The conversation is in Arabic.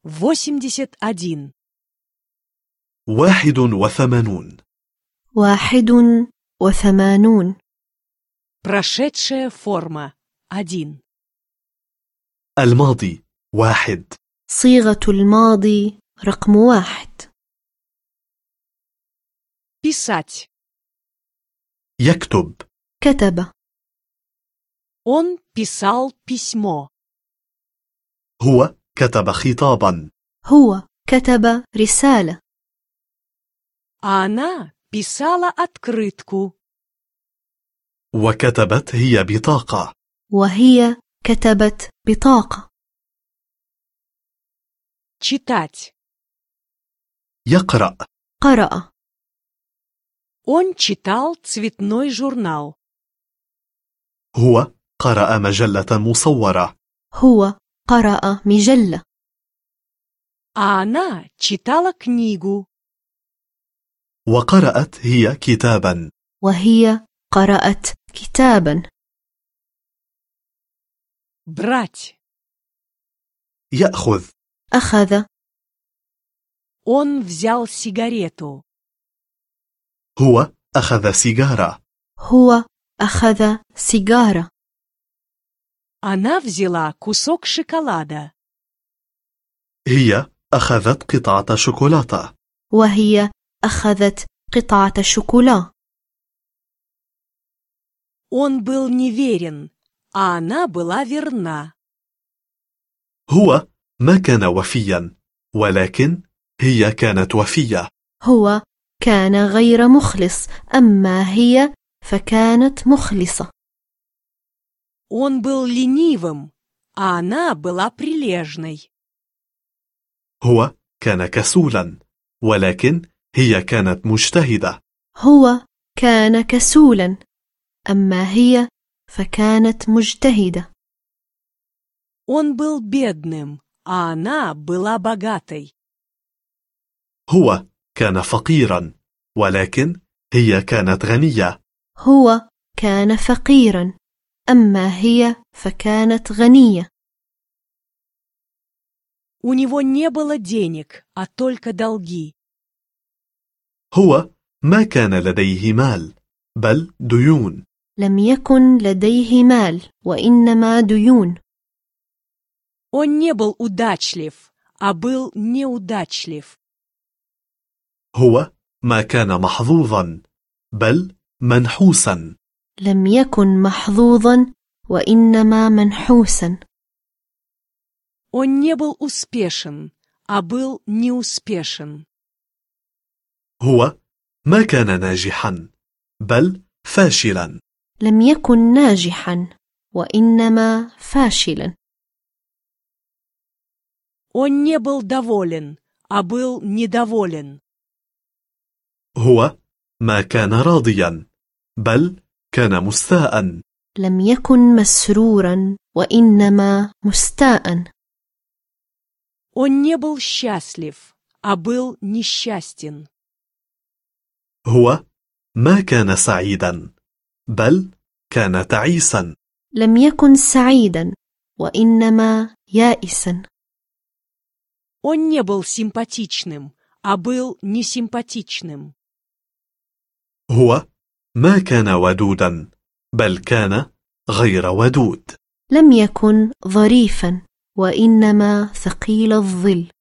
81. 81. 81. Прошедшая форма 1. الماضي 1. صيغة الماضي رقم 1. Писать. يكتب. كتب. Он писал письмо. هو كتب خطابا. هو كتب رسالة. А она писала открытку. وكتبت هي بطاقة. وهي كتبت بطاقة. Читать. يقرأ. قرأ. Он читал цветной журнал. هو قرأ مجلة مصورة. هو قرأ مجلة. А она читала книгу. وقرأت هي كتابا. وهي قرأت كتابا. Брать. يأخذ. أخذ. Он взял сигарету. هو أخذ سيجارة. هو أخذ سيجارة. Она взяла кусок шоколада. هي أخذت قطعة شوكولاتة. وهي أخذت قطعة شوكولا. Он был неверен, а она была верна. هو ما كان وفيا، ولكن هي كانت وفية. هو كان غير مخلص، أما هي فكانت مخلصة. Он был ленивым, а она была прилежной. هو كان كسولا، ولكن هي كانت مجتهدة. هو كان كسولا، أما هي فكانت مجتهدة. Он был бедным, а она была богатой. هو كان فقيرا، ولكن هي كانت غنية. هو كان فقيرا، أما هي فكانت غنية. У него не было денег, а только долги. هو ما كان لديه مال، بل ديون. لم يكن لديه مال، وإنما ديون. Он не был удачлив, а был неудачлив. هو ما كان محظوظا، بل منحوسا. لم يكن محظوظا، وإنما منحوسا. Он не был успешен, а был неуспешен. هو ما كان ناجحا، بل فاشلا. لم يكن ناجحا، وإنما فاشلا. Он не был доволен, а был недоволен. هو ما كان راضيا، بل كان مستاء. لم يكن مسرورا، وإنما مستاء. Он не был счастлив, а был несчастен. هو ما كان سعيدا، بل كان تعيسا. لم يكن سعيدا، وإنما يائسا. Он не был симпатичным, а был несимпатичным. هو ما كان ودودا، بل كان غير ودود. لم يكن ظريفا، وإنما ثقيل الظل.